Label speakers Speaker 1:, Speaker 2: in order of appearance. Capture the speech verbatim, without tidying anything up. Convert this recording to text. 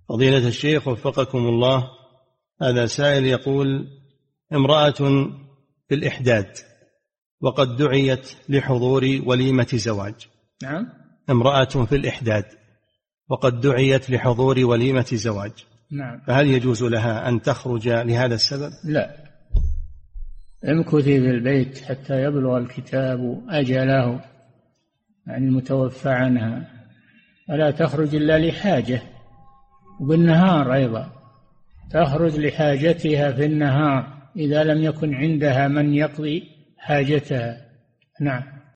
Speaker 1: فضيلة الشيخ وفقكم الله، هذا سائل يقول: امرأة في الإحداد وقد دعيت لحضور وليمة زواج.
Speaker 2: نعم.
Speaker 1: امرأة في الإحداد وقد دعيت لحضور وليمة زواج.
Speaker 2: نعم.
Speaker 1: فهل يجوز لها أن تخرج لهذا السبب؟
Speaker 2: لا، امكثي في البيت حتى يبلغ الكتاب أجله، يعني المتوفى عنها، ولا تخرج إلا لحاجة. وبالنهار أيضا تخرج لحاجتها في النهار إذا لم يكن عندها من يقضي حاجتها. نعم.